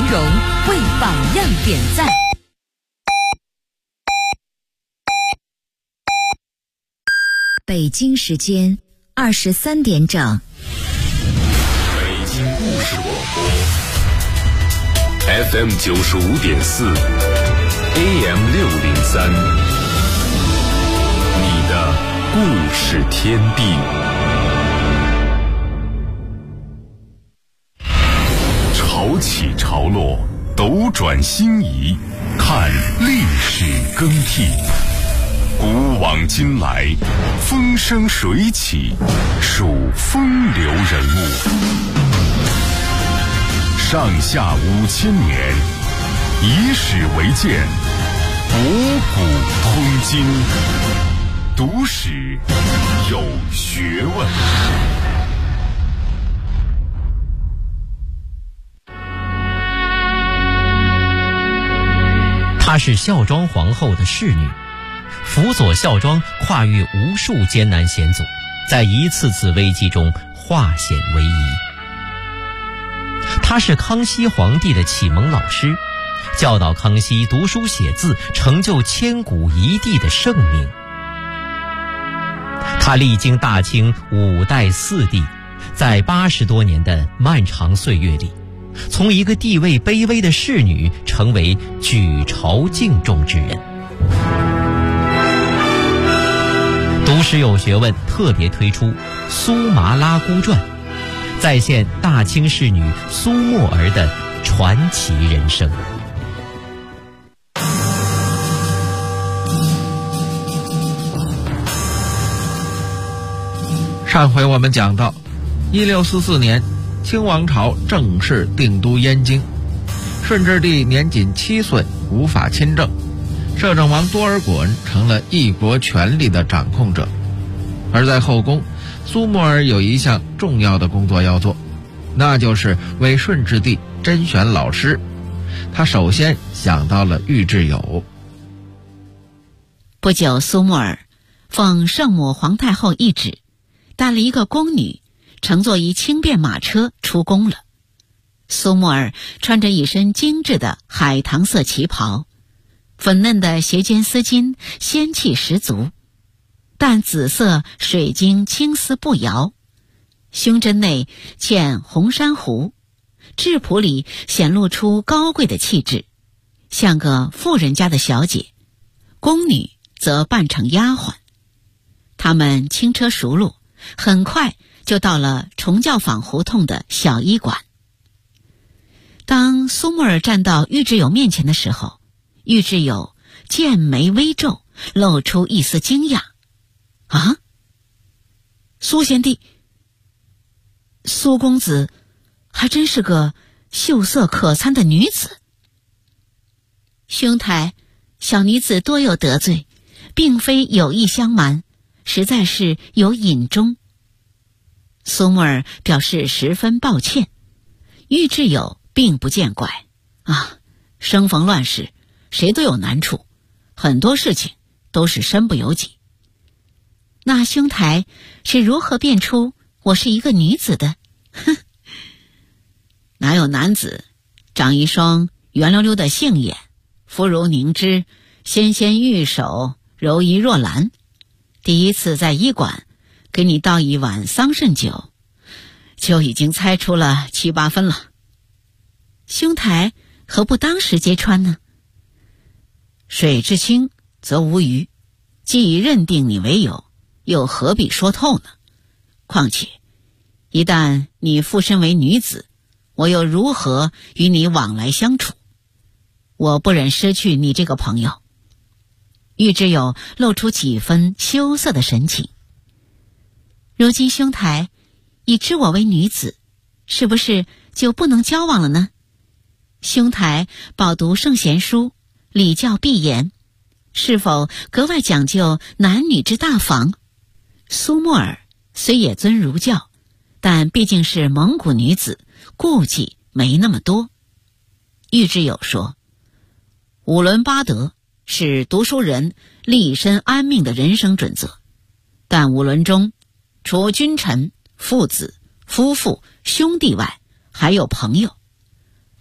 荣，为榜样点赞。 北京时间23点整。 北京故事广播 FM 95.4 AM 603，你的故事天地。潮起潮落，斗转星移，看历史更替。古往今来，风生水起，数风流人物。上下5000年，以史为鉴，博古通今，读史有学问。 她是孝庄皇后的侍女，辅佐孝庄跨越无数艰难险阻，在一次次危机中化险为夷。她是康熙皇帝的启蒙老师，教导康熙读书写字，成就千古一帝的盛名。她历经大清5代4帝，在80多年的漫长岁月里，从一个地位卑微的侍女成为举朝敬重之人。读史有学问特别推出《苏麻拉姑传》，再现大清侍女苏沫儿的传奇人生。 上回我们讲到1644年清王朝正式定都燕京，顺治帝年仅7岁，无法亲政，摄政王多尔衮成了一国权力的掌控者。而在后宫，苏沫儿有一项重要的工作要做，那就是为顺治帝甄选老师。他首先想到了玉质友。 不久，苏沫儿奉圣母皇太后懿旨，带了一个宫女，乘坐一轻便马车出宫了。苏沫儿穿着一身精致的海棠色旗袍，粉嫩的斜肩丝巾仙气十足，淡紫色水晶青丝步摇，胸针内嵌红珊瑚，质朴里显露出高贵的气质，像个富人家的小姐。宫女则扮成丫鬟。他们轻车熟路，很快就到了崇教坊胡同的小医馆。当苏沫儿站到玉质友面前的时候，玉质友剑眉微皱，露出一丝惊讶。啊，苏贤弟，苏公子还真是个秀色可餐的女子。兄台，小女子多有得罪，并非有意相瞒，实在是有隐衷。苏沫儿表示十分抱歉。玉质友并不见怪啊，生逢乱世，谁都有难处，很多事情都是身不由己。那兄台是如何辨出我是一个女子的？哼，哪有男子长一双圆溜溜的杏眼，肤如凝脂，纤纤玉手，柔仪若兰。第一次在医馆给你倒一碗桑葚酒，就已经猜出了7、8分了。兄台何不当时揭穿呢？水至清则无鱼，既已认定你为友，又何必说透呢？况且一旦你附身为女子，我又如何与你往来相处？我不忍失去你这个朋友。玉质友露出几分羞涩的神情。如今兄台已知我为女子，是不是就不能交往了呢？兄台饱读圣贤书，礼教必严，是否格外讲究男女之大防？苏沫儿虽也尊儒教，但毕竟是蒙古女子，顾忌没那么多。玉质友说，五伦八德是读书人立身安命的人生准则，但五伦中除君臣、父子、夫妇、兄弟外，还有朋友。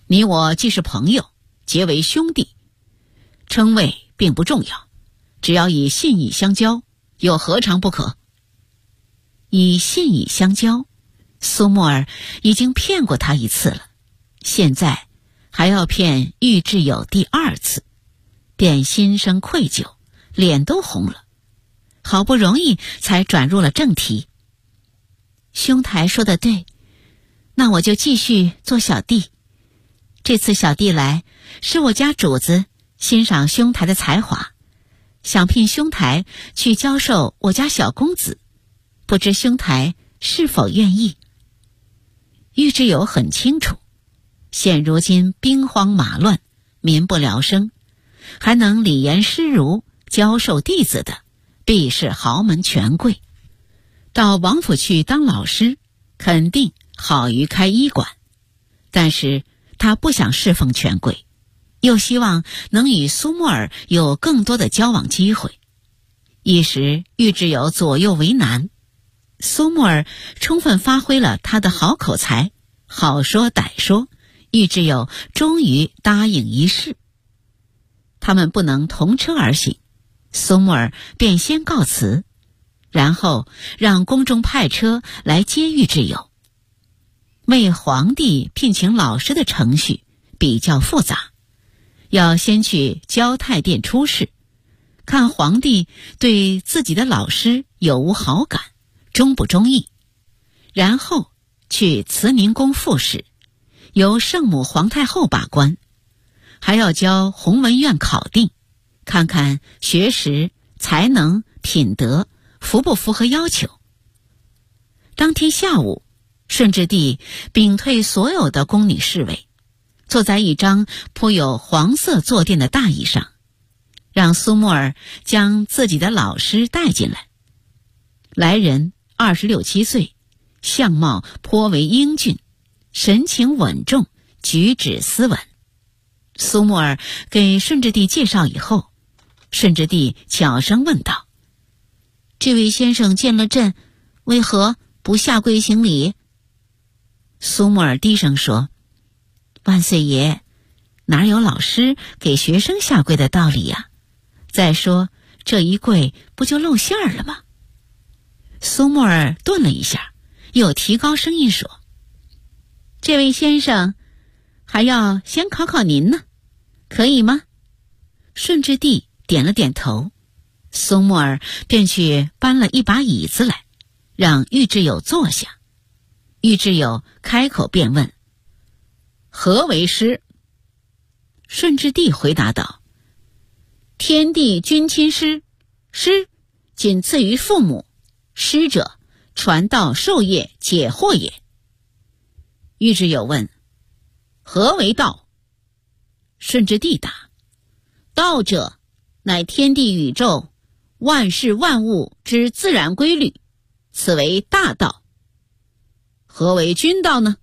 你我既是朋友，结为兄弟，称谓并不重要，只要以信义相交，又何尝不可？以信义相交，苏沫儿已经骗过他一次了，现在还要骗玉质友第2次，便心生愧疚，脸都红了，好不容易才转入了正题。兄台说得对，那我就继续做小弟。这次小弟来，是我家主子欣赏兄台的才华，想聘兄台去教授我家小公子，不知兄台是否愿意？玉质友很清楚，现如今兵荒马乱，民不聊生，还能理严师儒教授弟子的，必是豪门权贵。到王府去当老师，肯定好于开医馆，但是他不想侍奉权贵，又希望能与苏沫儿有更多的交往机会。一时玉质友左右为难，苏沫儿充分发挥了他的好口才，好说歹说，玉质友终于答应一试。他们不能同车而行，苏沫儿便先告辞，然后让宫中派车来接玉质友。为皇帝聘请老师的程序比较复杂，要先去交泰殿出示，看皇帝对自己的老师有无好感，中不中意，然后去慈宁宫复试，由圣母皇太后把关，还要交弘文院考定，看看学识、才能、品德符不符合要求。当天下午，顺治帝屏退所有的宫女侍卫，坐在一张铺有黄色坐垫的大椅上，让苏沫儿将自己的老师带进来。来人26、7岁，相貌颇为英俊，神情稳重，举止斯文。苏沫儿给顺治帝介绍以后，顺治帝悄声问道：这位先生见了朕，为何不下跪行礼？苏沫儿低声说：万岁爷，哪有老师给学生下跪的道理呀？再说这一跪不就露馅儿了吗？苏沫儿顿了一下，又提高声音说：这位先生还要先考考您呢，可以吗？顺治帝点了点头，苏沫儿便去搬了一把椅子来，让玉质友坐下。玉质友开口便问：何为师？顺治帝回答道：天地君亲师，师仅次于父母，师者传道授业解惑也。玉质友问：何为道？顺治帝答：道者，乃天地宇宙万事万物之自然规律，此为大道。何为君道呢？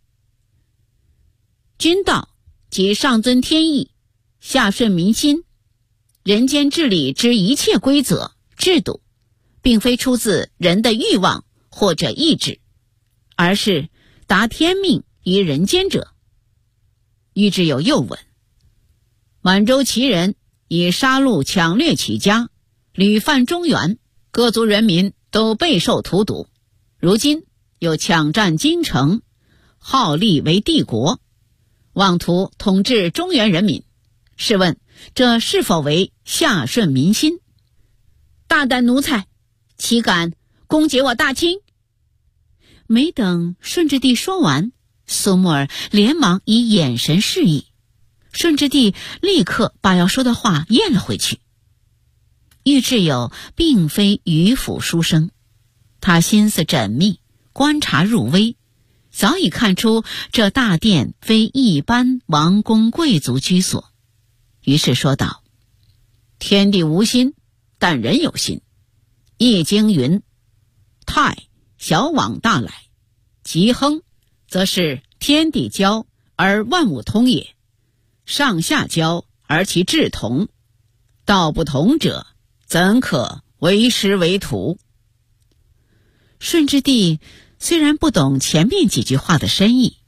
君道即上遵天意，下顺民心，人间治理之一切规则制度，并非出自人的欲望或者意志，而是达天命于人间者。玉质友又问：满洲旗人以杀戮抢掠起家，屡犯中原，各族人民都备受荼毒，如今又抢占京城，号立为帝国，妄图统治中原人民，试问这是否为下顺民心？大胆奴才，岂敢攻击我大清？没等顺治帝说完，苏沫儿连忙以眼神示意，顺治帝立刻把要说的话咽了回去。玉质友并非迂腐书生，他心思缜密，观察入微，早已看出这大殿非一般王公贵族居所，于是说道：天地无心，但人有心。易经云：泰，小往大来，其亨，则是天地交而万物通也，上下交而其志同，道不同者，怎可为师为徒？顺治帝虽然不懂前面几句话的深意，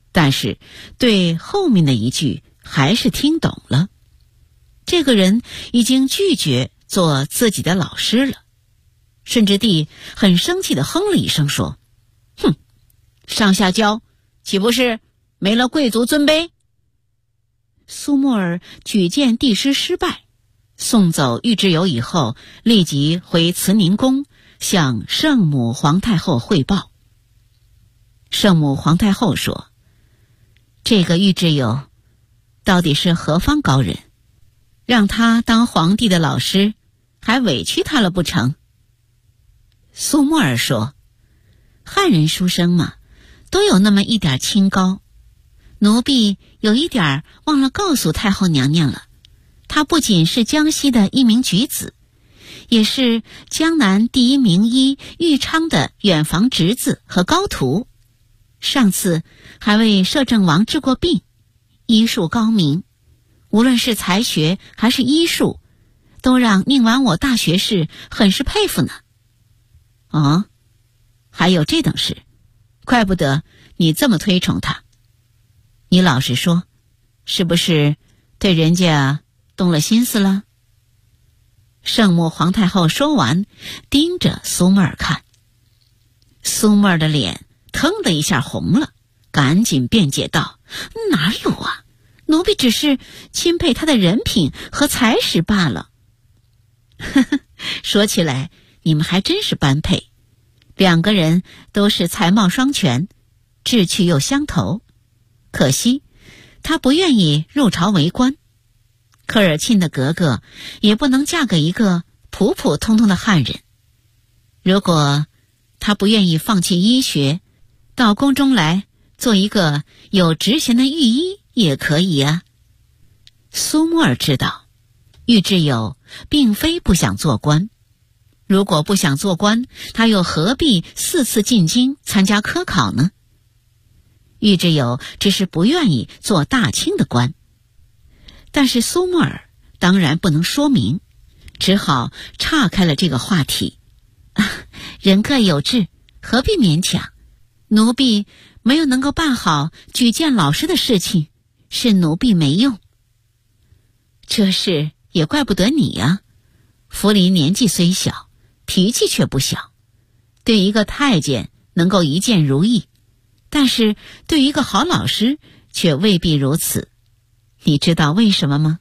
但是对后面的一句还是听懂了。这个人已经拒绝做自己的老师了。顺治帝很生气地哼了一声说：“哼，上下交，岂不是没了贵族尊卑？”苏沫儿举荐帝师失败，送走玉之友以后，立即回慈宁宫向圣母皇太后汇报。圣母皇太后说：“这个玉之友到底是何方高人，让他当皇帝的老师，还委屈他了不成？”苏沫儿说：“汉人书生嘛，都有那么一点清高，奴婢有一点忘了告诉太后娘娘了。他不仅是江西的一名举子，也是江南第一名医玉昌的远房侄子和高徒。上次还为摄政王治过病，医术高明，无论是才学还是医术，都让宁王我大学士很是佩服呢。”哦，还有这等事，怪不得你这么推崇他。你老实说，是不是对人家动了心思了？圣母皇太后说完，盯着苏沫儿看。苏沫儿的脸腾的一下红了，赶紧辩解道：“哪有啊，奴婢只是钦佩他的人品和才识罢了。”呵呵，说起来你们还真是般配，两个人都是才貌双全，志趣又相投。可惜他不愿意入朝为官，科尔沁的格格也不能嫁给一个普普通通的汉人。如果他不愿意放弃医学，到宫中来做一个有职衔的御医也可以啊。苏沫儿知道玉之友并非不想做官，如果不想做官，他又何必4次进京参加科考呢？玉之友只是不愿意做大清的官，但是苏沫儿当然不能说明，只好岔开了这个话题。人各有志，何必勉强？奴婢没有能够办好举荐老师的事情，是奴婢没用。这事也怪不得你呀，福临年纪虽小，脾气却不小，对一个太监能够一见如意，但是对于一个好老师却未必如此。你知道为什么吗？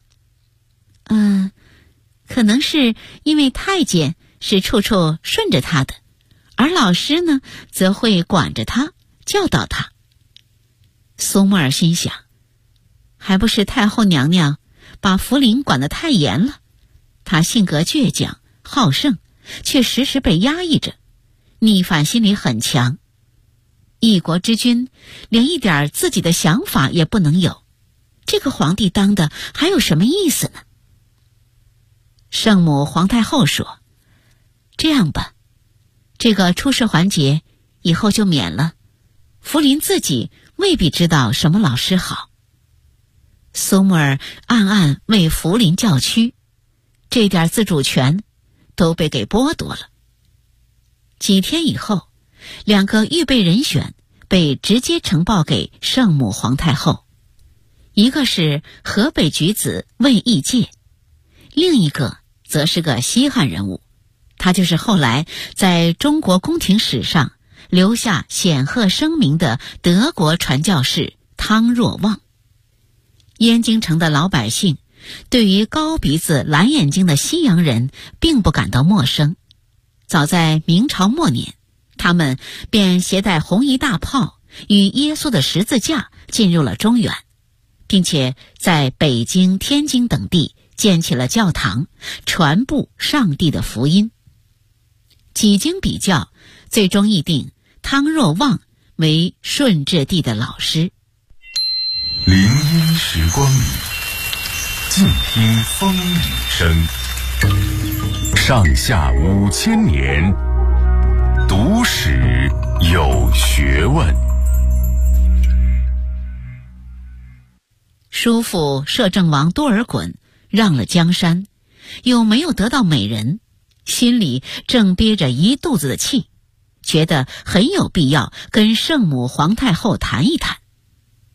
可能是因为太监是处处顺着他的，而老师呢，则会管着他，教导他。苏沫儿心想，还不是太后娘娘把福临管得太严了，他性格倔强好胜，却时时被压抑着，逆反心理很强。一国之君连一点自己的想法也不能有，这个皇帝当的还有什么意思呢？圣母皇太后说：“这样吧，这个出试环节以后就免了，福临自己未必知道什么老师好。”苏沫儿暗暗为福临叫屈，这点自主权都被给剥夺了。几天以后，2个预备人选被直接呈报给圣母皇太后，一个是河北举子魏义介，另一个则是个西汉人物，他就是后来在中国宫廷史上留下显赫声名的德国传教士汤若望。燕京城的老百姓对于高鼻子蓝眼睛的西洋人并不感到陌生，早在明朝末年，他们便携带红衣大炮与耶稣的十字架进入了中原，并且在北京、天津等地建起了教堂，传布上帝的福音。几经比较，最终议定汤若望为顺治帝的老师。 林荫时光里，静听风雨声。上下5000年，读史有学问。 叔父摄政王多尔衮让了江山，又没有得到美人，心里正憋着一肚子的气，觉得很有必要跟圣母皇太后谈一谈。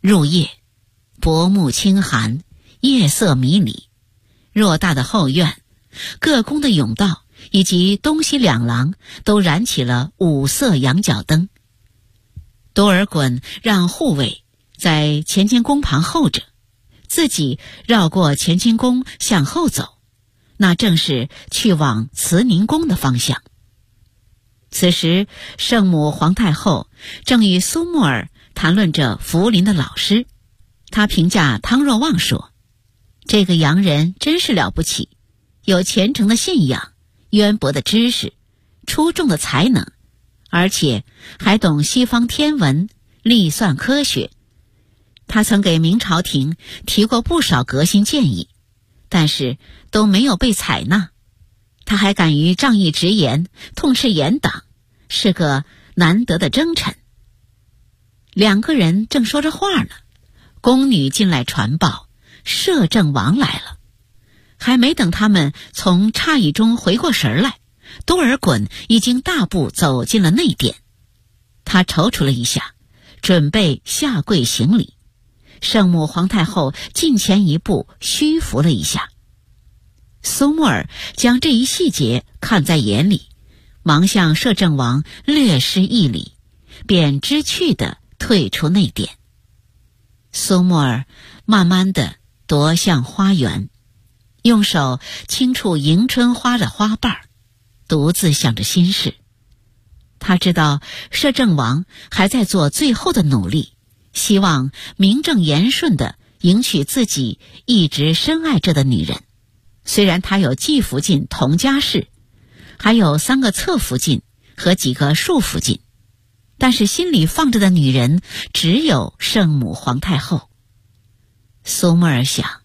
入夜，薄暮清寒，夜色迷离。偌大的后院，各宫的甬道以及东西两廊都燃起了五色羊角灯。多尔衮让护卫在乾清宫旁候着，自己绕过乾清宫向后走，那正是去往慈宁宫的方向。此时圣母皇太后正与苏木尔谈论着福临的老师，他评价汤若望说，这个洋人真是了不起，有虔诚的信仰，渊博的知识，出众的才能，而且还懂西方天文、历算科学。他曾给明朝廷提过不少革新建议，但是都没有被采纳。他还敢于仗义直言，痛斥严党，是个难得的征臣。两个人正说着话呢，宫女进来传报，摄政王来了。还没等他们从诧异中回过神来，多尔衮已经大步走进了内殿。他踌躇了一下，准备下跪行礼。圣母皇太后近前一步，虚服了一下。苏木尔将这一细节看在眼里，忙向摄政王略施一礼，便知趣地退出内殿。苏木尔慢慢地踱向花园，用手轻触迎春花的花瓣，独自想着心事。他知道摄政王还在做最后的努力，希望名正言顺地迎娶自己一直深爱着的女人。虽然他有继福晋同家氏，还有3个侧福晋和几个庶福晋，但是心里放着的女人只有圣母皇太后。苏木尔想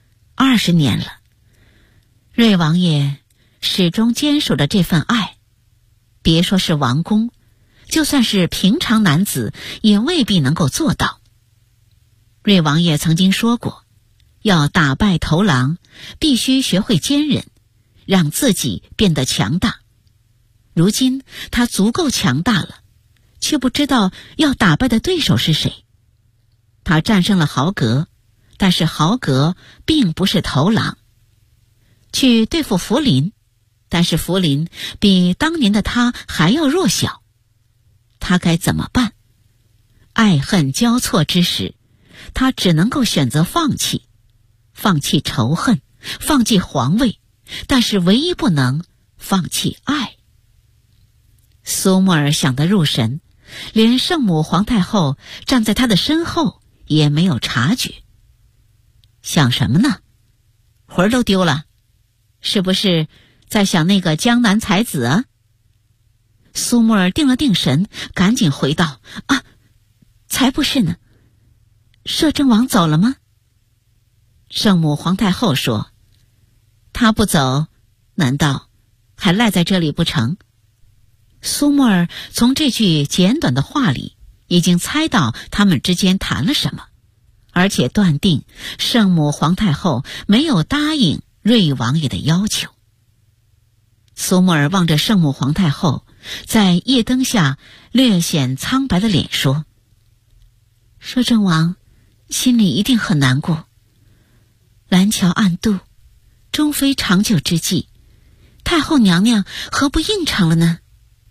，20年了，瑞王爷始终坚守着这份爱，别说是王公，就算是平常男子也未必能够做到。瑞王爷曾经说过，要打败头狼，必须学会坚忍，让自己变得强大。如今他足够强大了，却不知道要打败的对手是谁。他战胜了豪格，但是豪格并不是头狼。去对付福临，但是福临比当年的他还要弱小。他该怎么办？爱恨交错之时，他只能够选择放弃，放弃仇恨，放弃皇位，但是唯一不能放弃爱。苏木尔想得入神，连圣母皇太后站在他的身后也没有察觉。想什么呢？魂儿都丢了，是不是在想那个江南才子啊？苏木尔定了定神，赶紧回道：才不是呢。摄政王走了吗？圣母皇太后说，他不走，难道还赖在这里不成？苏木尔从这句简短的话里已经猜到他们之间谈了什么，而且断定圣母皇太后没有答应瑞王爷的要求。苏木尔望着圣母皇太后在夜灯下略显苍白的脸说，摄政王心里一定很难过，蓝桥暗度，终非长久之计，太后娘娘何不应承了呢？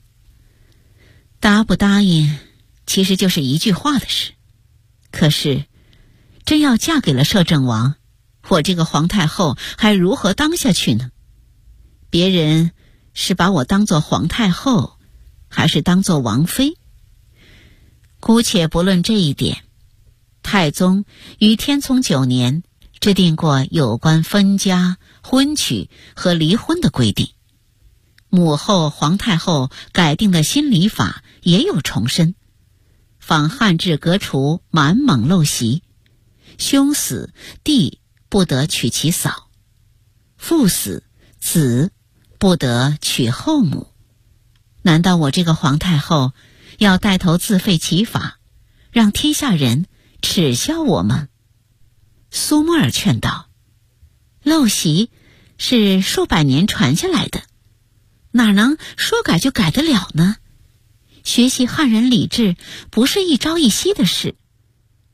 答不答应其实就是一句话的事，可是真要嫁给了摄政王，我这个皇太后还如何当下去呢？别人是把我当作皇太后，还是当作王妃？姑且不论这一点，太宗于天聪9年制定过有关分家、婚娶和离婚的规定，母后皇太后改定的新礼法也有重申，仿汉制革除满蒙陋习，兄死弟不得娶其嫂，父死子不得娶后母。难道我这个皇太后要带头自废其法，让天下人耻笑我吗？苏木尔劝道，陋习是数百年传下来的，哪能说改就改得了呢？学习汉人礼制不是一朝一夕的事，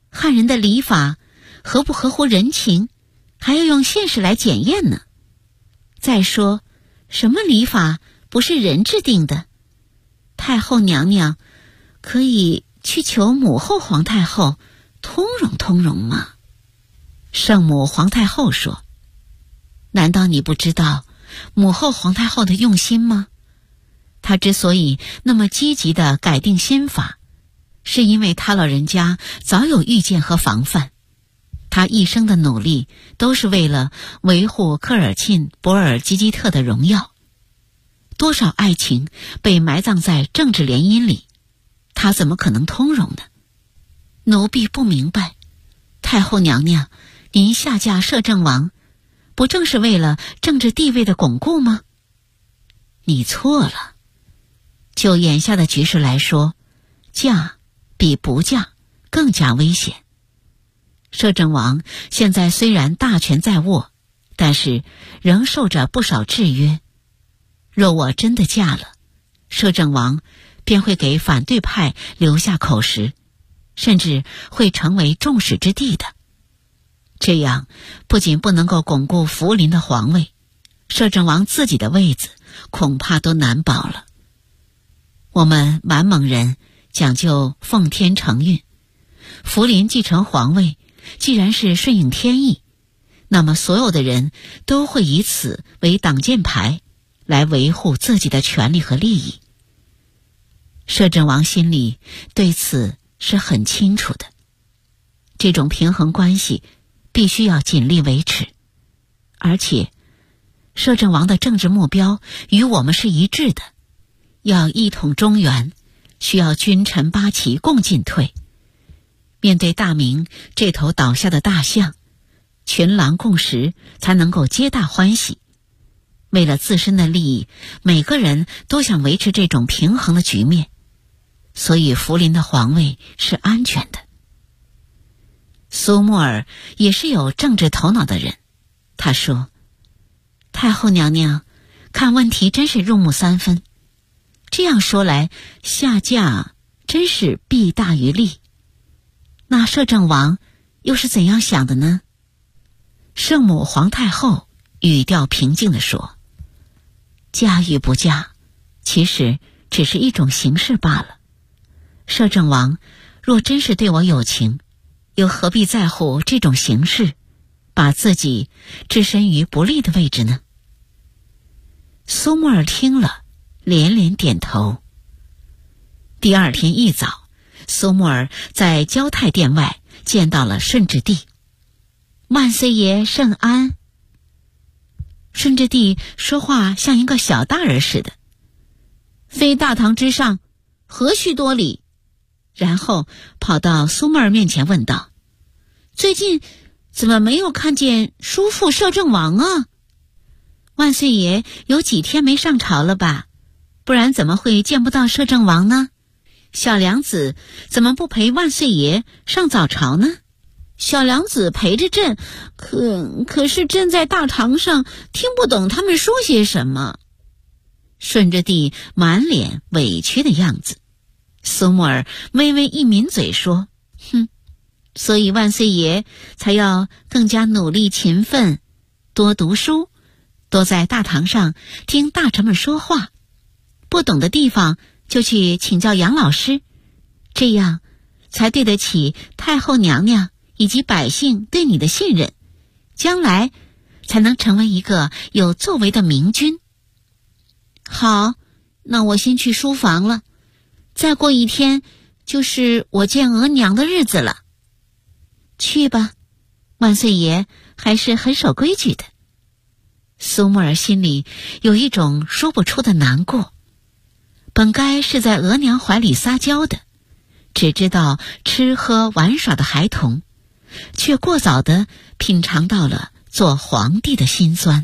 汉人的礼法合不合乎人情，还要用现实来检验呢。再说，什么礼法不是人制定的？太后娘娘可以去求母后皇太后通融通融吗？圣母皇太后说，难道你不知道母后皇太后的用心吗？她之所以那么积极地改定新法，是因为她老人家早有预见和防范。她一生的努力都是为了维护科尔沁博尔济吉特的荣耀。多少爱情被埋葬在政治联姻里，她怎么可能通融呢？奴婢不明白，太后娘娘，您下嫁摄政王，不正是为了政治地位的巩固吗？你错了。就眼下的局势来说，嫁比不嫁更加危险。摄政王现在虽然大权在握，但是仍受着不少制约。若我真的嫁了，摄政王便会给反对派留下口实，甚至会成为众矢之的的。这样不仅不能够巩固福临的皇位，摄政王自己的位子恐怕都难保了。我们满蒙人讲究奉天承运，福临继承皇位既然是顺应天意，那么所有的人都会以此为挡箭牌，来维护自己的权利和利益。摄政王心里对此是很清楚的，这种平衡关系必须要尽力维持，而且摄政王的政治目标与我们是一致的，要一统中原，需要君臣八旗共进退。面对大明这头倒下的大象，群狼共食才能够皆大欢喜。为了自身的利益，每个人都想维持这种平衡的局面，所以福临的皇位是安全的。苏沫尔也是有政治头脑的人，他说，太后娘娘看问题真是入木三分，这样说来，下嫁真是弊大于利。那摄政王又是怎样想的呢？圣母皇太后语调平静地说，嫁与不嫁其实只是一种形式罢了。摄政王若真是对我有情，又何必在乎这种形式，把自己置身于不利的位置呢？苏沫尔听了连连点头。第二天一早，苏沫尔在交泰殿外见到了顺治帝。万岁爷圣安。顺治帝说话像一个小大人似的，非大堂之上，何须多礼？然后跑到苏沫尔面前问道，最近怎么没有看见叔父摄政王啊？万岁爷有几天没上朝了吧？不然怎么会见不到摄政王呢？小娘子怎么不陪万岁爷上早朝呢？小娘子陪着朕，可是朕在大堂上听不懂他们说些什么。顺治帝满脸委屈的样子。苏沫尔微微一抿嘴说，所以万岁爷才要更加努力勤奋，多读书，多在大堂上听大臣们说话，不懂的地方就去请教杨老师，这样才对得起太后娘娘以及百姓对你的信任，将来才能成为一个有作为的明君。好，那我先去书房了，再过一天就是我见额娘的日子了。去吧，万岁爷还是很守规矩的。苏沫尔心里有一种说不出的难过，本该是在额娘怀里撒娇的，只知道吃喝玩耍的孩童，却过早地品尝到了做皇帝的辛酸。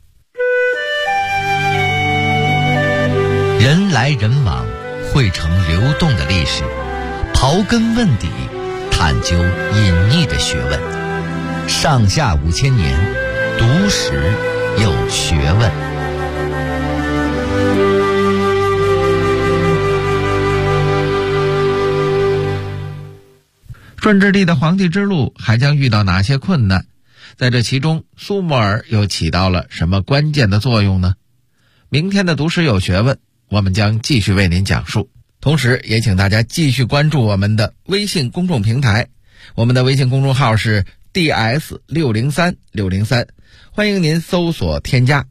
人来人往，汇成流动的历史，刨根问底，探究隐匿的学问。上下5000年，读史有学问。 顺治帝的皇帝之路还将遇到哪些困难？在这其中，苏沫尔又起到了什么关键的作用呢？明天的读史有学问，我们将继续为您讲述。同时也请大家继续关注我们的微信公众平台，我们的微信公众号是 DS603603，欢迎您搜索添加。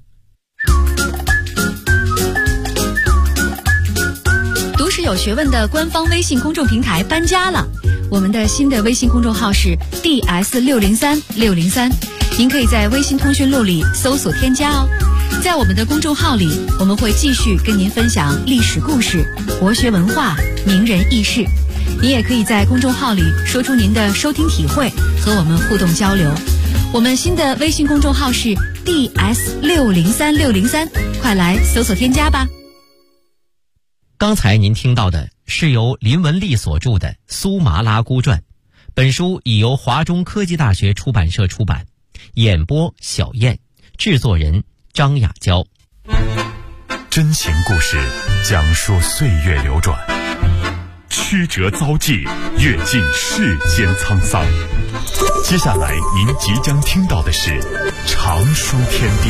读史有学问的官方微信公众平台搬家了，我们的新的微信公众号是 DS603603，您可以在微信通讯录里搜索添加哦。在我们的公众号里，我们会继续跟您分享历史故事、国学文化、名人轶事。您也可以在公众号里说出您的收听体会，和我们互动交流。我们新的微信公众号是 DS603603，快来搜索添加吧。 刚才您听到的是由林文丽所著的《苏麻拉姑传》，本书已由华中科技大学出版社出版，演播小燕，制作人张雅娇。 真情故事讲述岁月流转，曲折遭际，阅尽世间沧桑。接下来您即将听到的是常书天地。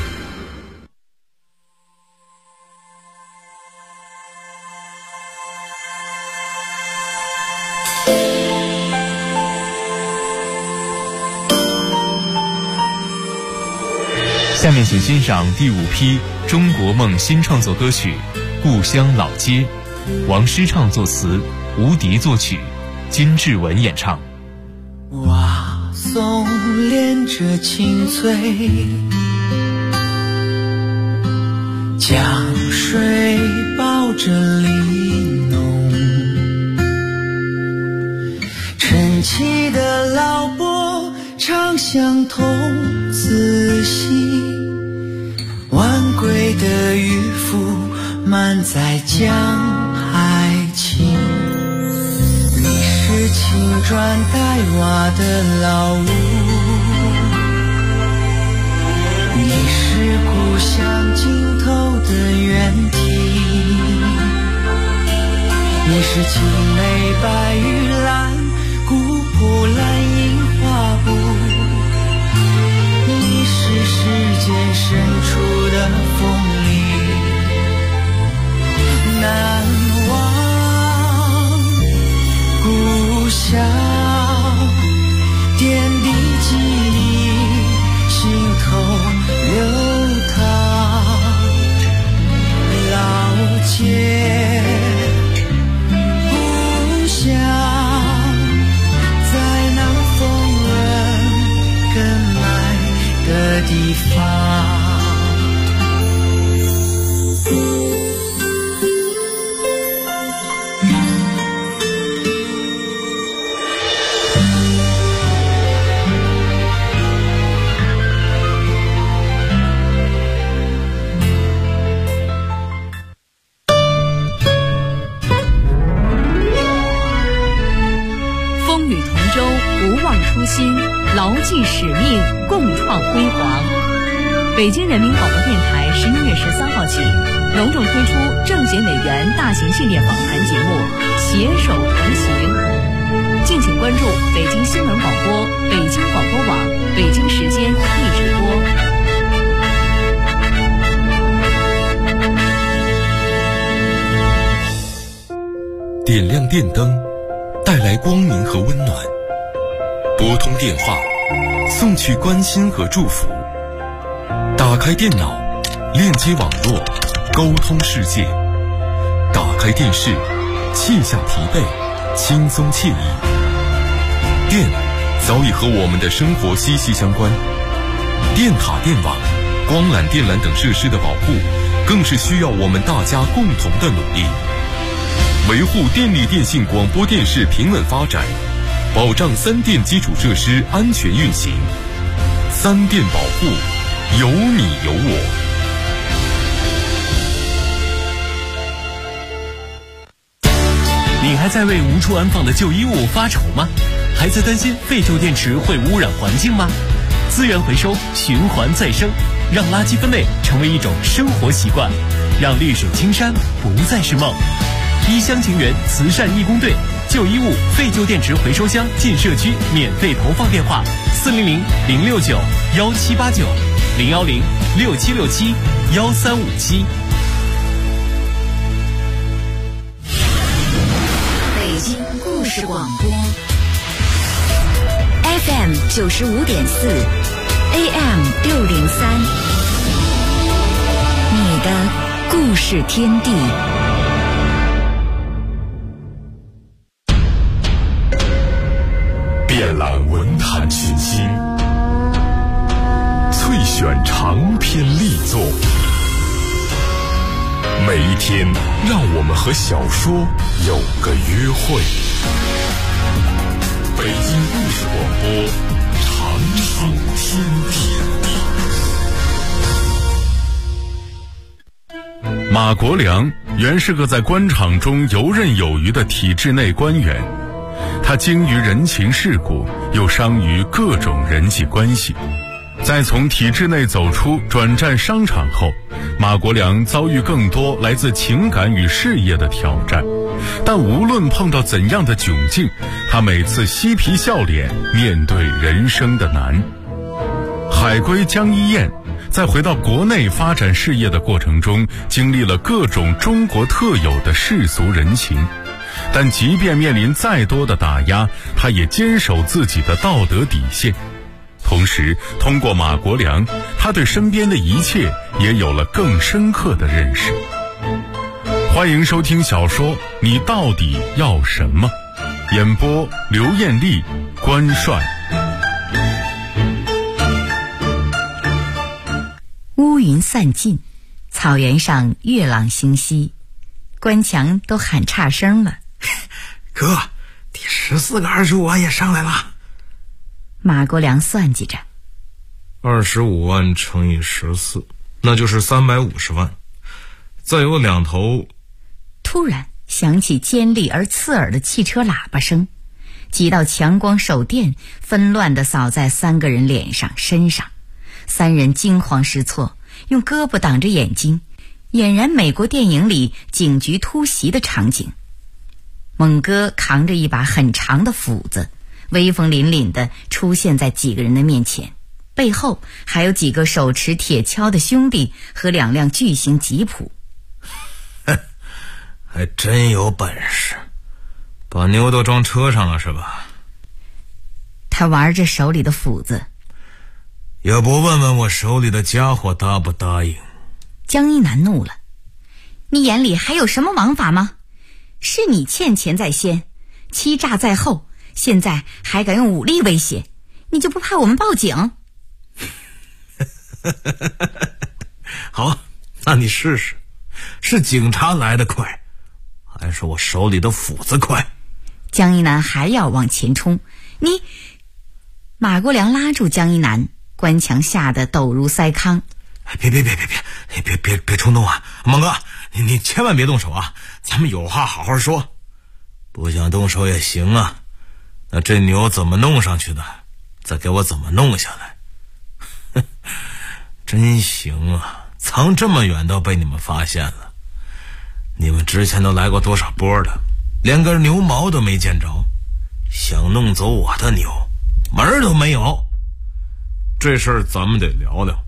下面请欣赏第5批中国梦新创作歌曲《故乡老街》，王诗畅作词，吴迪作曲，金志文演唱。 瓦松连着青翠，江水抱着玲珑，晨起的老伯常相同，仔细晚归的渔夫满载江海情，你是青砖黛瓦的老屋，你是故乡尽头的原题，你是青梅白玉兰古朴蓝印花布，你是世间深处的风里难忘故乡，点滴记忆心头流淌，老街故乡在那风人耕埋的地方。 初心，牢记使命，共创辉煌。北京人民广播电台11月13号起，隆重推出政协委员大型系列访谈节目《携手同行》，敬请关注北京新闻广播、北京广播网、北京时间一直播。 点亮电灯，带来光明和温暖。拨通电话，送去关心和祝福。打开电脑，链接网络，沟通世界。打开电视，卸下疲惫，轻松惬意。电早已和我们的生活息息相关，电塔、电网、光缆、电缆等设施的保护，更是需要我们大家共同的努力。维护电力电信广播电视平稳发展，保障三电基础设施安全运行。三电保护，有你有我。 你还在为无处安放的旧衣物发愁吗？还在担心废旧电池会污染环境吗？资源回收，循环再生，让垃圾分类成为一种生活习惯，让绿水青山不再是梦。一厢情愿慈善义工队旧衣物、废旧电池回收箱进社区免费投放电话：400-069-1789，010-6767-1357。 北京故事广播 FM 95.4 AM 603，你的故事天地。 遍览文坛群星，萃选长篇力作，每一天让我们和小说有个约会。北京故事广播，长寿天地。马国良原是个在官场中游刃有余的体制内官员，他精于人情世故，又商于各种人际关系。在从体制内走出转战商场后，马国良遭遇更多来自情感与事业的挑战，但无论碰到怎样的窘境，他每次嬉皮笑脸面对人生的难。海归江一燕在回到国内发展事业的过程中，经历了各种中国特有的世俗人情，但即便面临再多的打压，他也坚守自己的道德底线。同时通过马国良，他对身边的一切也有了更深刻的认识。欢迎收听小说《你到底要什么》，演播刘艳丽、关帅。 乌云散尽，草原上月朗星稀，关强都喊差声了。 哥，第14个25万也上来了。 马国良算计着 ，25万乘以14，那就是350万。再有2头。 突然响起尖利而刺耳的汽车喇叭声，几道强光手电纷乱地扫在3个人脸上身上，3人惊慌失措，用胳膊挡着眼睛，俨然美国电影里警局突袭的场景。猛哥扛着一把很长的斧子，威风凛凛地出现在几个人的面前，背后还有几个手持铁锹的兄弟和2辆巨型吉普。 还真有本事，把牛都装车上了是吧？ 他玩着手里的斧子。 要不问问我手里的家伙答不答应？ 江一南怒了，你眼里还有什么王法吗？是你欠钱在先，欺诈在后，现在还敢用武力威胁，你就不怕我们报警？ 好，那你试试，是警察来得快，还是我手里的斧子快？ 江一南还要往前冲，你……马国良拉住江一南，关强吓得抖如筛糠。 别冲动啊，猛哥，你千万别动手啊，咱们有话好好说。不想动手也行啊，那这牛怎么弄上去的，再给我怎么弄下来。真行啊，藏这么远都被你们发现了。你们之前都来过多少波了，连根牛毛都没见着，想弄走我的牛门儿都没有。这事儿咱们得聊聊。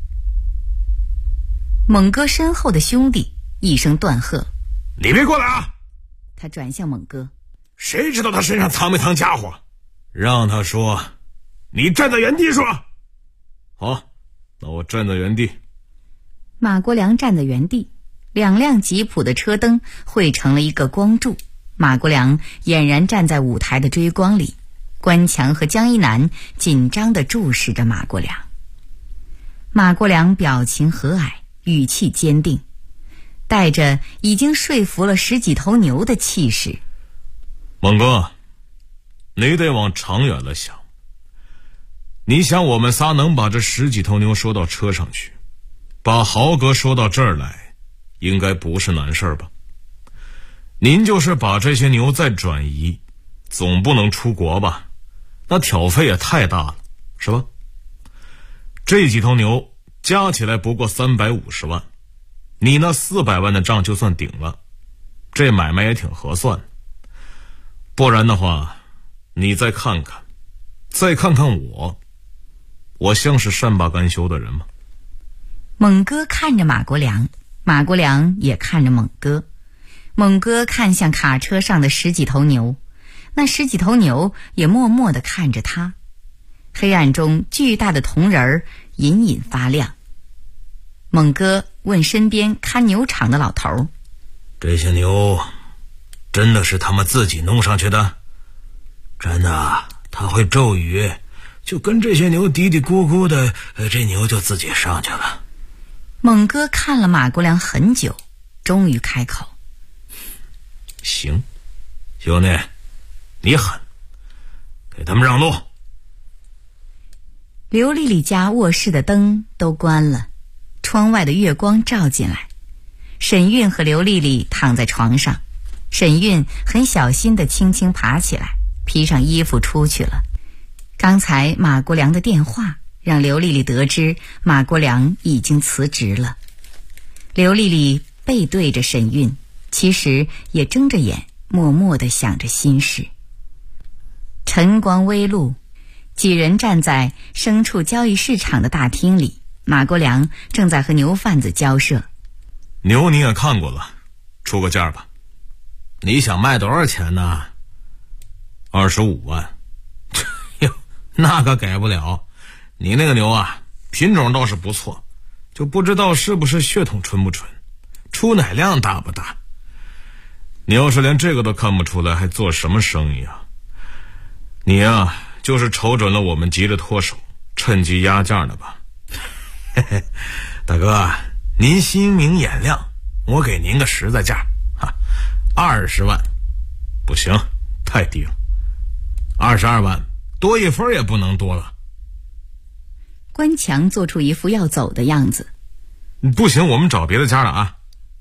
猛哥身后的兄弟一声断喝： 你别过来啊！ 他转向猛哥： 谁知道他身上藏没藏家伙？让他说，你站在原地说。好，那我站在原地。 马国良站在原地，2辆吉普的车灯汇成了一个光柱，马国良俨然站在舞台的追光里。关强和江一南紧张地注视着马国良。马国良表情和蔼，语气坚定，带着已经说服了10几头牛的气势。 猛哥，你得往长远了想。你想我们仨能把这10几头牛收到车上去，把豪哥收到这儿来，应该不是难事吧？您就是把这些牛再转移，总不能出国吧？那挑费也太大了，是吧？这几头牛加起来不过350万，你那400万的账就算顶了，这买卖也挺合算。 不然的话，你再看看，再看看我像是善罢甘休的人吗？ 猛哥看着马国良，马国良也看着猛哥。猛哥看向卡车上的10几头牛，那10几头牛也默默地看着他。黑暗中，巨大的铜人儿隐隐发亮。猛哥问身边看牛场的老头：“ 这些牛真的是他们自己弄上去的？真的，他会咒语，就跟这些牛嘀嘀咕咕的，这牛就自己上去了。” 猛哥看了马国良很久，终于开口：“ 行，兄弟，你狠，给他们让路。” 刘丽丽家卧室的灯都关了，窗外的月光照进来。沈韵和刘丽丽躺在床上，沈韵很小心地轻轻爬起来，披上衣服出去了。刚才马国良的电话让刘丽丽得知马国良已经辞职了。刘丽丽背对着沈韵，其实也睁着眼，默默地想着心事。晨光微露，几人站在牲畜交易市场的大厅里，马国良正在和牛贩子交涉。 牛你也看过了，出个价吧。你想卖多少钱呢？25万。哟，那可给不了。你那个牛啊，品种倒是不错，就不知道是不是血统纯不纯，出奶量大不大。你要是连这个都看不出来，还做什么生意啊？你啊，就是瞅准了我们急着脱手，趁机压价的吧？嘿嘿，大哥，您心明眼亮，我给您个实在价，20万。不行，太低了。22万，多1分也不能多了。 关强做出一副要走的样子。 不行，我们找别的家了啊。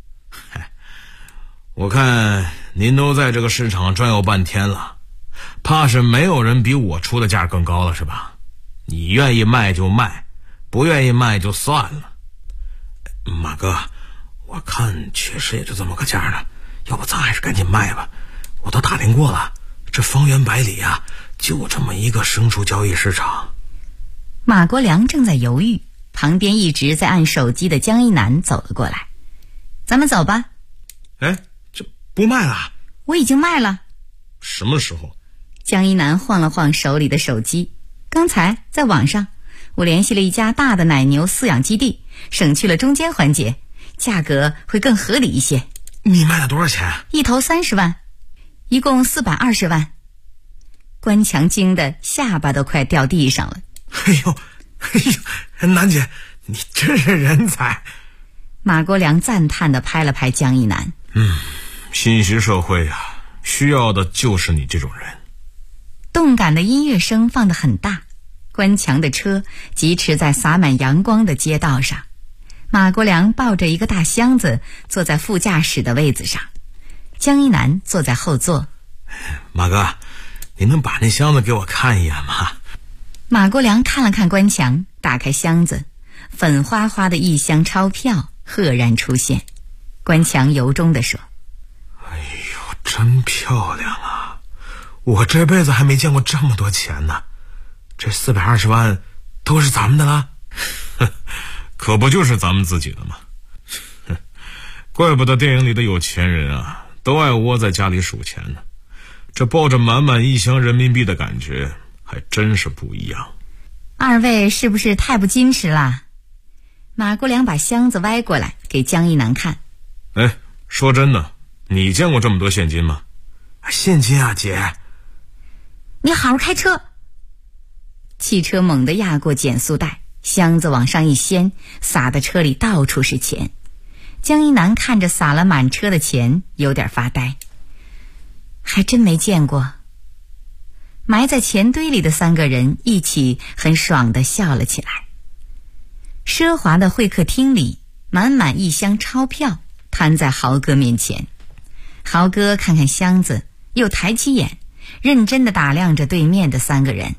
我看您都在这个市场转悠半天了，怕是没有人比我出的价更高了是吧？你愿意卖就卖，不愿意卖就算了。马哥，我看确实也就这么个价了，要不咱还是赶紧卖吧。我都打听过了，这方圆百里啊，就这么一个牲畜交易市场。 马国良正在犹豫，旁边一直在按手机的江一南走了过来。咱们走吧。 哎，这不卖了？ 我已经卖了。 什么时候？ 江一南晃了晃手里的手机。刚才在网上，我联系了一家大的奶牛饲养基地，省去了中间环节，价格会更合理一些。 你卖了多少钱？ 一头30万，一共420万。关强惊得下巴都快掉地上了。 哎呦，南姐，你真是人才。 马国良赞叹地拍了拍江一南。 信息社会啊，需要的就是你这种人。 动感的音乐声放得很大，关强的车疾驰在洒满阳光的街道上。马国良抱着一个大箱子坐在副驾驶的位子上，江一南坐在后座。 马哥，你能把那箱子给我看一眼吗？ 马国良看了看关强，打开箱子，粉花花的一箱钞票赫然出现。关强由衷地说： 哎呦，真漂亮啊，我这辈子还没见过这么多钱呢。这420万都是咱们的了？可不就是咱们自己的吗？怪不得电影里的有钱人啊，都爱窝在家里数钱呢。这抱着满满1箱人民币的感觉还真是不一样。 二位是不是太不矜持啦？马国良把箱子歪过来给江一南看。 哎，说真的，你见过这么多现金吗？现金啊，姐。 你好好开车。汽车猛地压过减速带，箱子往上一掀，洒的车里到处是钱。江一南看着洒了满车的钱，有点发呆。还真没见过。埋在钱堆里的3个人一起很爽地笑了起来。奢华的会客厅里，满满1箱钞票摊在豪哥面前。豪哥看看箱子，又抬起眼，认真地打量着对面的3个人。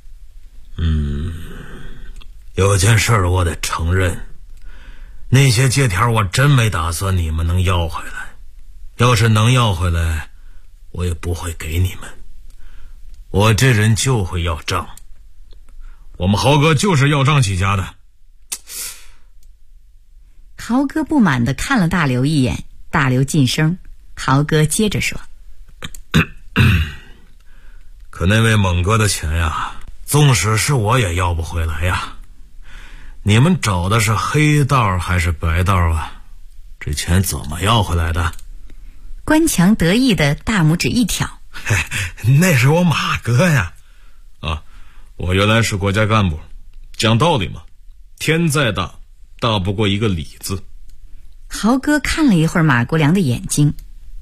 有件事儿我得承认，那些借条我真没打算你们能要回来。要是能要回来， 我也不会给你们。我这人就会要账，我们豪哥就是要账起家的。 豪哥不满地看了大刘一眼，大刘噤声。豪哥接着说： 可那位猛哥的钱呀，纵使是我也要不回来呀。你们找的是黑道还是白道啊？这钱怎么要回来的？ 关强得意的大拇指一挑： 那是我马哥呀。啊，我原来是国家干部，讲道理嘛，天再大，大不过一个理字。 豪哥看了一会儿马国良的眼睛，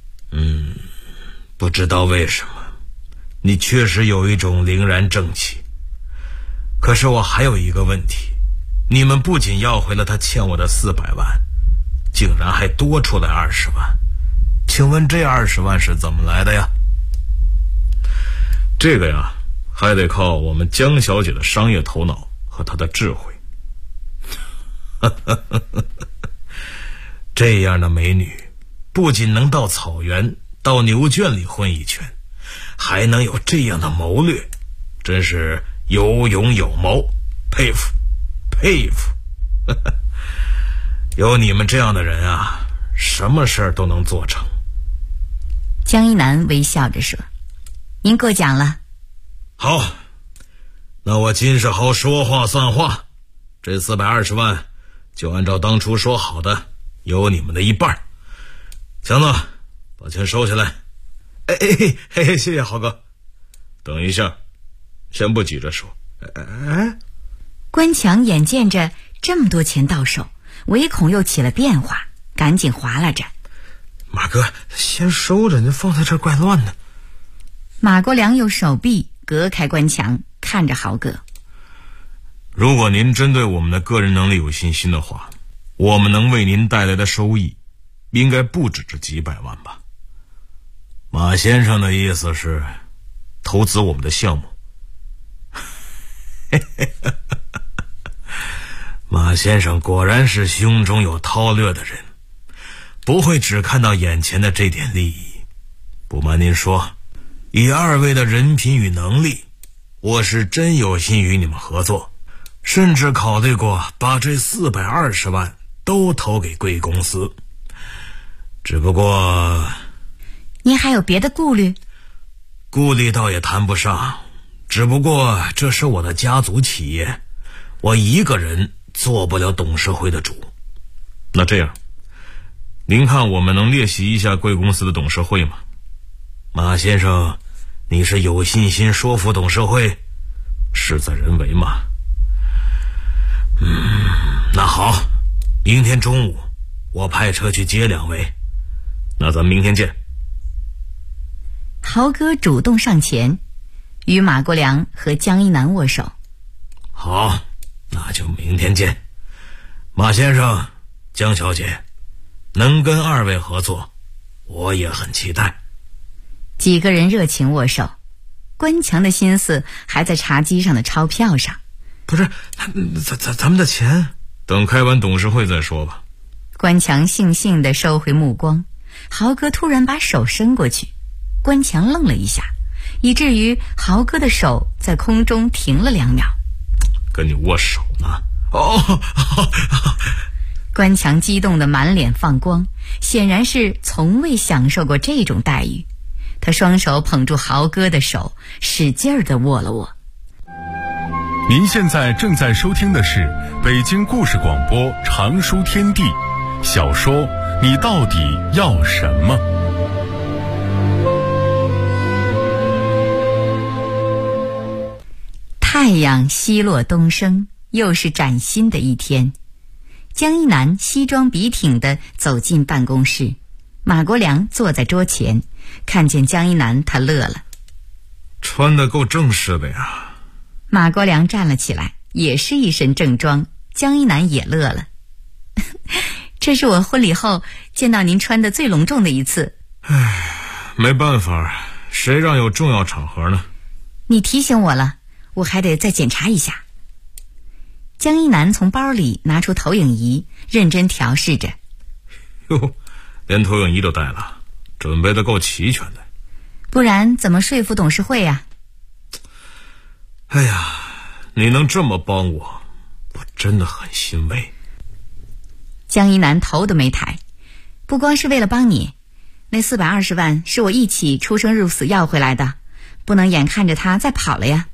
不知道为什么，你确实有一种凛然正气。可是我还有一个问题，你们不仅要回了他欠我的400万，竟然还多出来20万。请问这20万是怎么来的呀？这个呀，还得靠我们江小姐的商业头脑和她的智慧。这样的美女，不仅能到草原、到牛圈里混一圈，还能有这样的谋略，真是有勇有谋，佩服佩服。有你们这样的人啊，什么事儿都能做成。 江一南微笑着说：您过奖了。 好，那我金世豪说话算话，这420万就按照当初说好的，有你们的一半。强子，把钱收起来。谢谢豪哥。等一下，先不急着说。 关强眼见着这么多钱到手，唯恐又起了变化，赶紧划拉着： 马哥，先收着，你放在这儿怪乱的。 马国良用手臂隔开关强，看着豪哥： 如果您针对我们的个人能力有信心的话，我们能为您带来的收益应该不止这几百万吧。马先生的意思是投资我们的项目。马先生果然是胸中有韬略的人，不会只看到眼前的这点利益。不瞒您说，以2位的人品与能力，我是真有心与你们合作，甚至考虑过把这420万都投给贵公司。只不过您还有别的顾虑？ 顾虑倒也谈不上，只不过这是我的家族企业，我一个人做不了董事会的主。那这样，您看我们能列席一下贵公司的董事会吗？马先生，你是有信心说服董事会，事在人为嘛。那好，明天中午我派车去接2位，那咱们明天见。 豪哥主动上前，与马国良和江一南握手。 好，那就明天见。马先生，江小姐，能跟2位合作，我也很期待。 几个人热情握手，关强的心思还在茶几上的钞票上。 不是，咱们的钱等开完董事会再说吧。 关强悻悻地收回目光，豪哥突然把手伸过去，关强愣了一下，以至于豪哥的手在空中停了2秒。 跟你握手呢？ 关强激动得满脸放光，显然是从未享受过这种待遇。他双手捧住豪哥的手，使劲儿地握了握。 您现在正在收听的是北京故事广播长书天地小说《你到底要什么》。 太阳西落东升，又是崭新的一天。江一南西装笔挺地走进办公室，马国良坐在桌前，看见江一南，他乐了。 穿得够正式的呀。 马国良站了起来，也是一身正装。江一南也乐了。这是我婚礼后见到您穿得最隆重的一次。 没办法，谁让有重要场合呢？ 你提醒我了，我还得再检查一下。江一南从包里拿出投影仪，认真调试着。 哟，连投影仪都带了，准备得够齐全的。 不然怎么说服董事会呀？ 哎呀，你能这么帮我，我真的很欣慰。 江一南头都没抬，不光是为了帮你，那420万是我一起出生入死要回来的，不能眼看着他再跑了呀。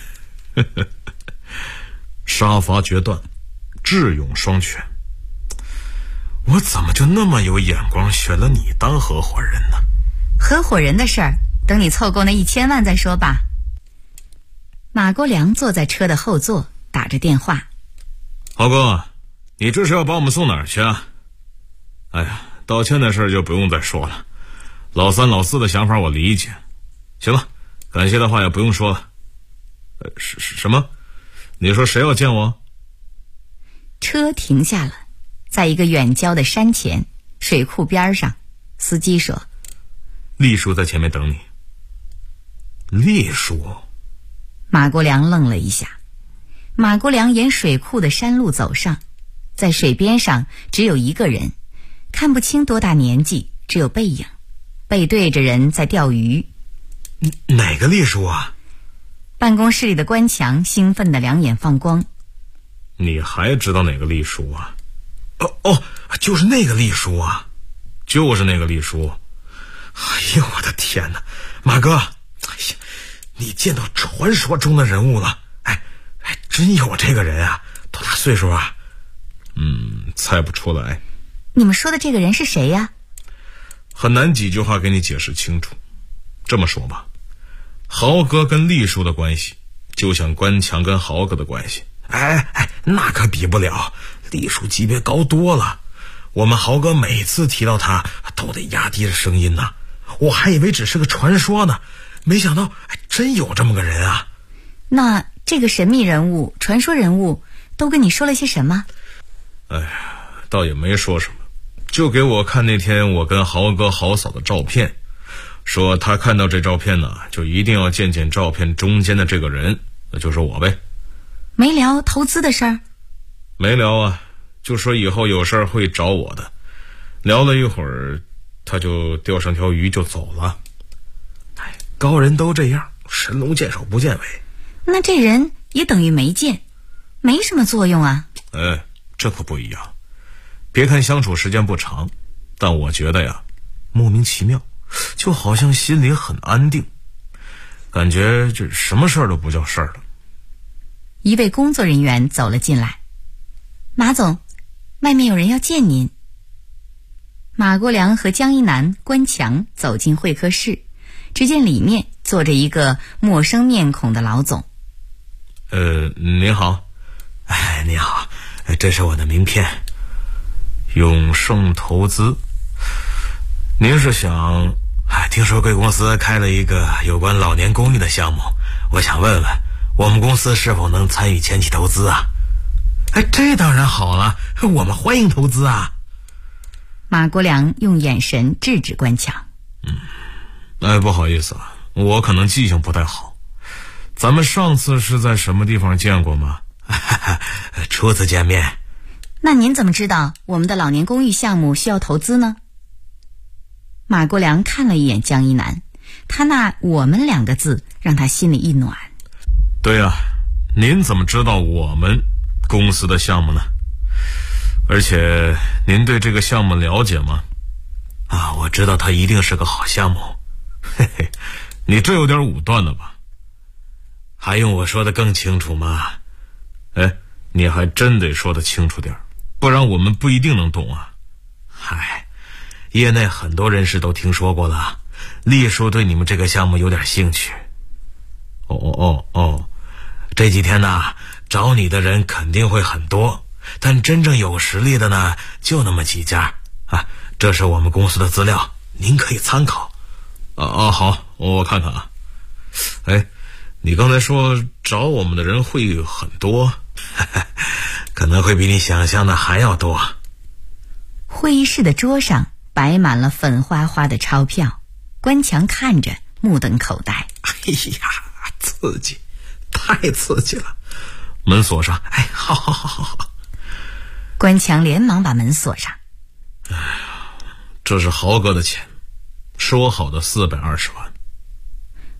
杀伐决断，智勇双全，我怎么就那么有眼光选了你当合伙人呢？ 合伙人的事儿等你凑够那1000万再说吧。马国良坐在车的后座打着电话。 豪哥，你这是要把我们送哪儿去啊？哎呀，道歉的事就不用再说了，老三老四的想法我理解。行了，感谢的话也不用说了。什么？你说谁要见我？ 车停下了，在一个远郊的山前水库边上，司机说： 栗叔在前面等你。栗叔？ 马国良愣了一下。马国良沿水库的山路走上，在水边上只有一个人，看不清多大年纪，只有背影，背对着人在钓鱼。 哪个栗叔啊？ 办公室里的关强兴奋的两眼放光。 你还知道哪个栗叔啊？哦，就是那个栗叔啊，就是那个栗叔。哎呦我的天哪，马哥，哎呀，你见到传说中的人物了。哎，真有这个人啊？多大岁数啊？猜不出来。 你们说的这个人是谁呀？ 很难几句话给你解释清楚。这么说吧，豪哥跟栗叔的关系就像关强跟豪哥的关系。哎，那可比不了，栗叔级别高多了。我们豪哥每次提到他都得压低着声音呢。我还以为只是个传说呢，没想到真有这么个人啊。 那这个神秘人物、传说人物都跟你说了些什么？ 哎呀，倒也没说什么，就给我看那天我跟豪哥豪嫂的照片，说他看到这照片呢，就一定要见见照片中间的这个人，那就是我呗。 没聊投资的事儿？ 没聊啊，就说以后有事儿会找我的。聊了一会儿，他就钓上条鱼就走了。高人都这样，神龙见首不见尾。 那这人也等于没见，没什么作用啊。 这可不一样。别看相处时间不长，但我觉得呀，莫名其妙，就好像心里很安定，感觉这什么事儿都不叫事儿了。 一位工作人员走了进来。马总，外面有人要见您。马国良和江一南、关强走进会客室，只见里面坐着一个陌生面孔的老总。 您好。你好，这是我的名片，永盛投资。您是想听说贵公司开了一个有关老年公寓的项目，我想问问我们公司是否能参与前期投资啊？这当然好了，我们欢迎投资啊。 马国良用眼神制止关强。 不好意思啊，我可能记性不太好。咱们上次是在什么地方见过吗？初次见面。 那您怎么知道我们的老年公寓项目需要投资呢？马国良看了一眼江一南，他那我们2个字让他心里一暖。 对啊，您怎么知道我们公司的项目呢？而且您对这个项目了解吗？我知道它一定是个好项目。嘿嘿，你这有点武断了吧？还用我说的更清楚吗？你还真得说得清楚点，不然我们不一定能懂啊。业内很多人士都听说过了，栗叔对你们这个项目有点兴趣。这几天呢，找你的人肯定会很多，但真正有实力的呢，就那么几家啊。这是我们公司的资料，您可以参考。好，我看看啊。你刚才说找我们的人会很多，可能会比你想象的还要多。 会议室的桌上摆满了粉花花的钞票，关强看着目瞪口呆。 刺激，太刺激了！门锁上。好。 关强连忙把门锁上。 这是豪哥的钱，说好的420万，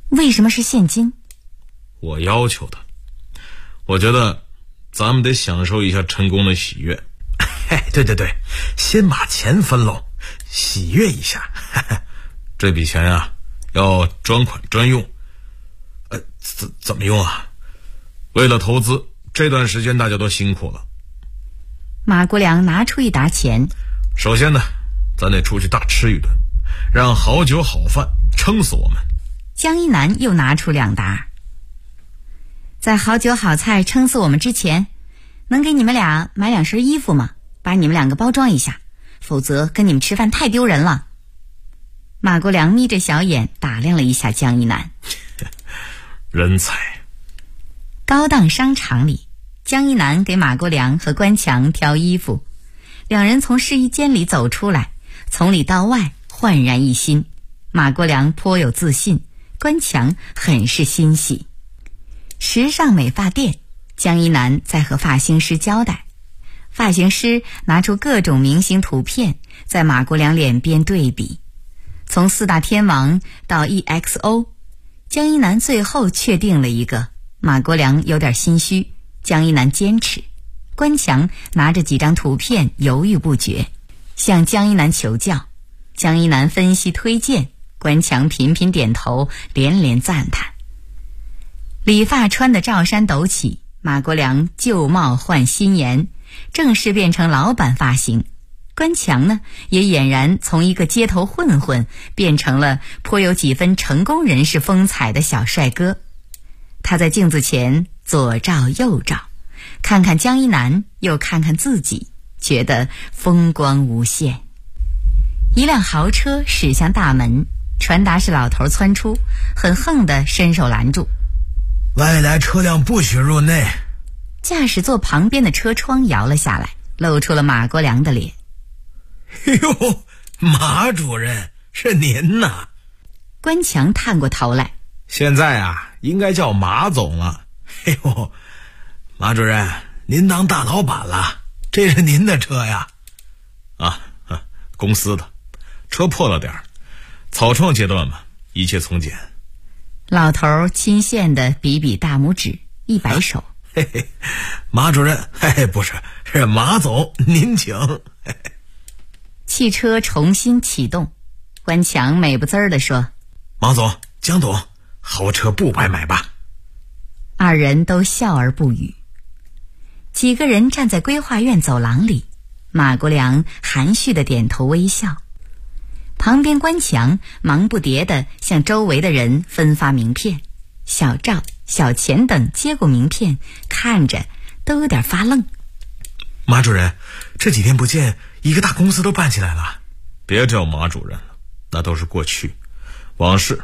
为什么是现金？ 我要求的。我觉得咱们得享受一下成功的喜悦。 对，先把钱分喽，喜悦一下。 这笔钱啊，要专款专用。怎么用啊？为了投资，这段时间大家都辛苦了。 马国良拿出一沓钱。 首先呢，咱得出去大吃一顿，让好酒好饭撑死我们。 江一南又拿出2沓。在好酒好菜撑死我们之前，能给你们俩买2身衣服吗？把你们2个包装一下，否则跟你们吃饭太丢人了。马国良眯着小眼打量了一下江一南。 人才。 高档商场里，江一南给马国良和关强挑衣服，2人从试衣间里走出来，从里到外焕然一新。马国良颇有自信，关强很是欣喜。时尚美发店，江一南在和发型师交代。发型师拿出各种明星图片，在马国良脸边对比。从4大天王到 EXO， 江一南最后确定了一个。马国良有点心虚，江一南坚持。关强拿着几张图片犹豫不决，向江一南求教。江一南分析推荐，关强频频点头，连连赞叹。理发穿得罩衫抖起，马国良旧帽换新颜，正式变成老板发型。关强呢，也俨然从一个街头混混变成了颇有几分成功人士风采的小帅哥。他在镜子前左照右照，看看江一南，又看看自己，觉得风光无限。一辆豪车驶向大门，传达室老头窜出，很横地伸手拦住。 外来车辆不许入内。 驾驶座旁边的车窗摇了下来，露出了马国良的脸。 哟，马主任，是您呐？ 关强探过头来。 现在啊，应该叫马总了。哎呦，马主任，您当大老板了？这是您的车呀？ 公司的，车破了点儿，草创阶段嘛，一切从简。 老头亲羡地比比大拇指，一摆手。 嘿嘿，马主任，不是，是马总，您请。 汽车重新启动，关强美不滋儿地说：“ 马总，江董，豪车不白买吧？” 2人都笑而不语。几个人站在规划院走廊里，马国良含蓄地点头微笑。旁边关强忙不迭地向周围的人分发名片，小赵、小钱等接过名片，看着都有点发愣。 马主任，这几天不见，一个大公司都办起来了。 别叫马主任了，那都是过去，往事。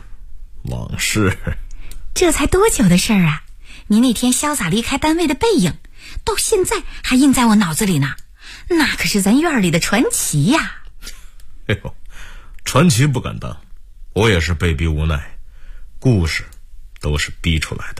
这才多久的事儿啊！你那天潇洒离开单位的背影，到现在还印在我脑子里呢。那可是咱院里的传奇呀！ 哎呦，传奇不敢当，我也是被逼无奈，故事都是逼出来的。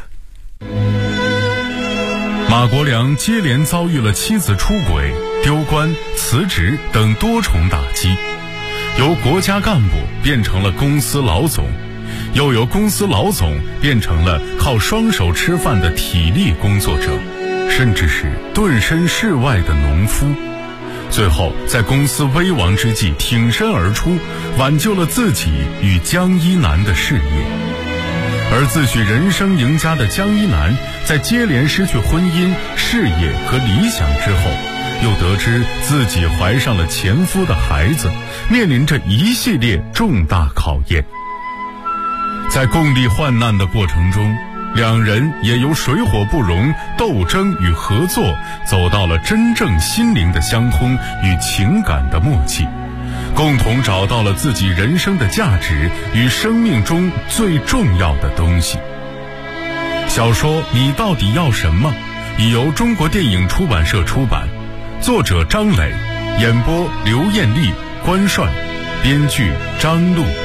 马国良接连遭遇了妻子出轨、丢官、辞职等多重打击，由国家干部变成了公司老总，又由公司老总变成了靠双手吃饭的体力工作者，甚至是顿身事外的农夫。最后在公司危亡之际挺身而出，挽救了自己与江一南的事业。而自诩人生赢家的江一南，在接连失去婚姻、事业和理想之后，又得知自己怀上了前夫的孩子，面临着一系列重大考验。在共历患难的过程中，两人也由水火不容、斗争与合作，走到了真正心灵的相通与情感的默契，共同找到了自己人生的价值与生命中最重要的东西。小说《你到底要什么》已由中国电影出版社出版，作者张磊，演播刘艳丽、关帅，编剧张璐。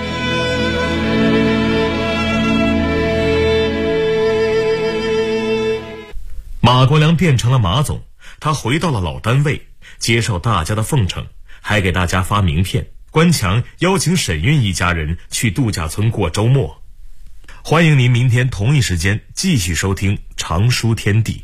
马国良变成了马总，他回到了老单位，接受大家的奉承，还给大家发名片。关强邀请沈运一家人去度假村过周末。 欢迎您明天同一时间继续收听常书天地。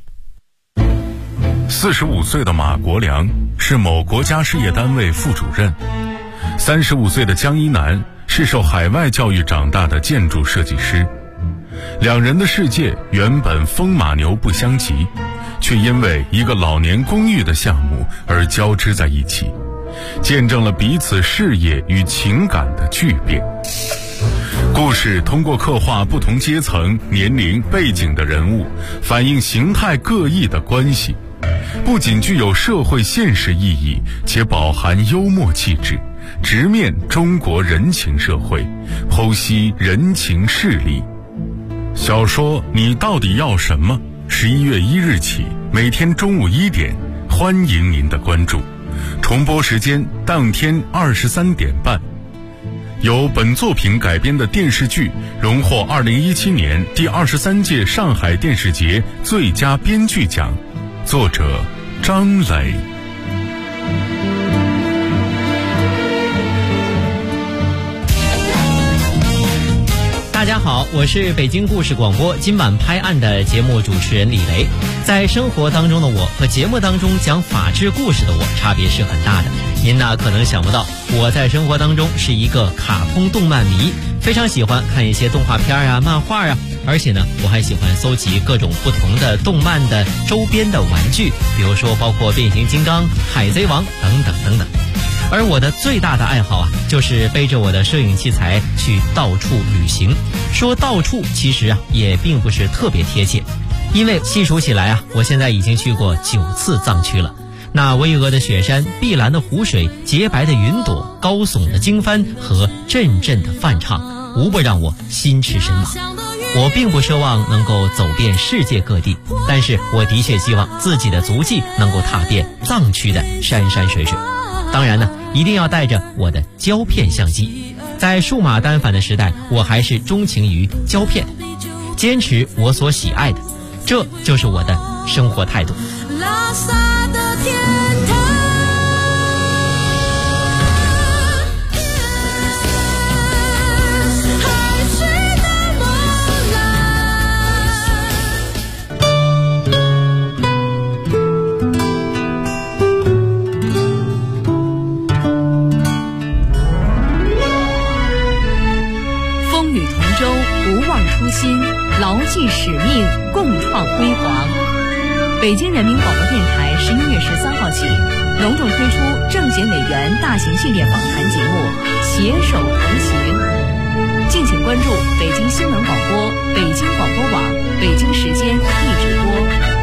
45岁的马国良是某国家事业单位副主任，35岁的江一楠是受海外教育长大的建筑设计师。两人的世界原本风马牛不相及，却因为一个老年公寓的项目而交织在一起，见证了彼此事业与情感的巨变。故事通过刻画不同阶层、年龄、背景的人物，反映形态各异的关系，不仅具有社会现实意义，且饱含幽默气质，直面中国人情社会，剖析人情势力。小说《你到底要什么》11月1日起，每天中午1点，欢迎您的关注。重播时间当天23点半。由本作品改编的电视剧荣获2017年第23届上海电视节最佳编剧奖，作者张磊。 大家好，我是北京故事广播今晚拍案的节目主持人李雷。在生活当中的我和节目当中讲法治故事的我差别是很大的。您呢可能想不到，我在生活当中是一个卡通动漫迷，非常喜欢看一些动画片啊、漫画啊，而且呢我还喜欢搜集各种不同的动漫的周边的玩具，比如说包括变形金刚、海贼王等等等等。而我的最大的爱好啊，就是背着我的摄影器材去到处旅行。说到处其实啊也并不是特别贴切，因为细数起来啊，我现在已经去过9次藏区了。那巍峨的雪山、碧蓝的湖水、洁白的云朵、高耸的经幡和阵阵的梵唱，无不让我心驰神往。我并不奢望能够走遍世界各地，但是我的确希望自己的足迹能够踏遍藏区的山山水水。当然呢，一定要带着我的胶片相机。在数码单反的时代，我还是钟情于胶片，坚持我所喜爱的，这就是我的生活态度。拉萨的天堂，海水的波风雨同舟，不忘初心，牢记使命，共创辉煌。北京人民广播电台11月13号起，隆重推出政协委员大型系列访谈节目《携手同行》，敬请关注北京新闻广播、北京广播网、北京时间一直播。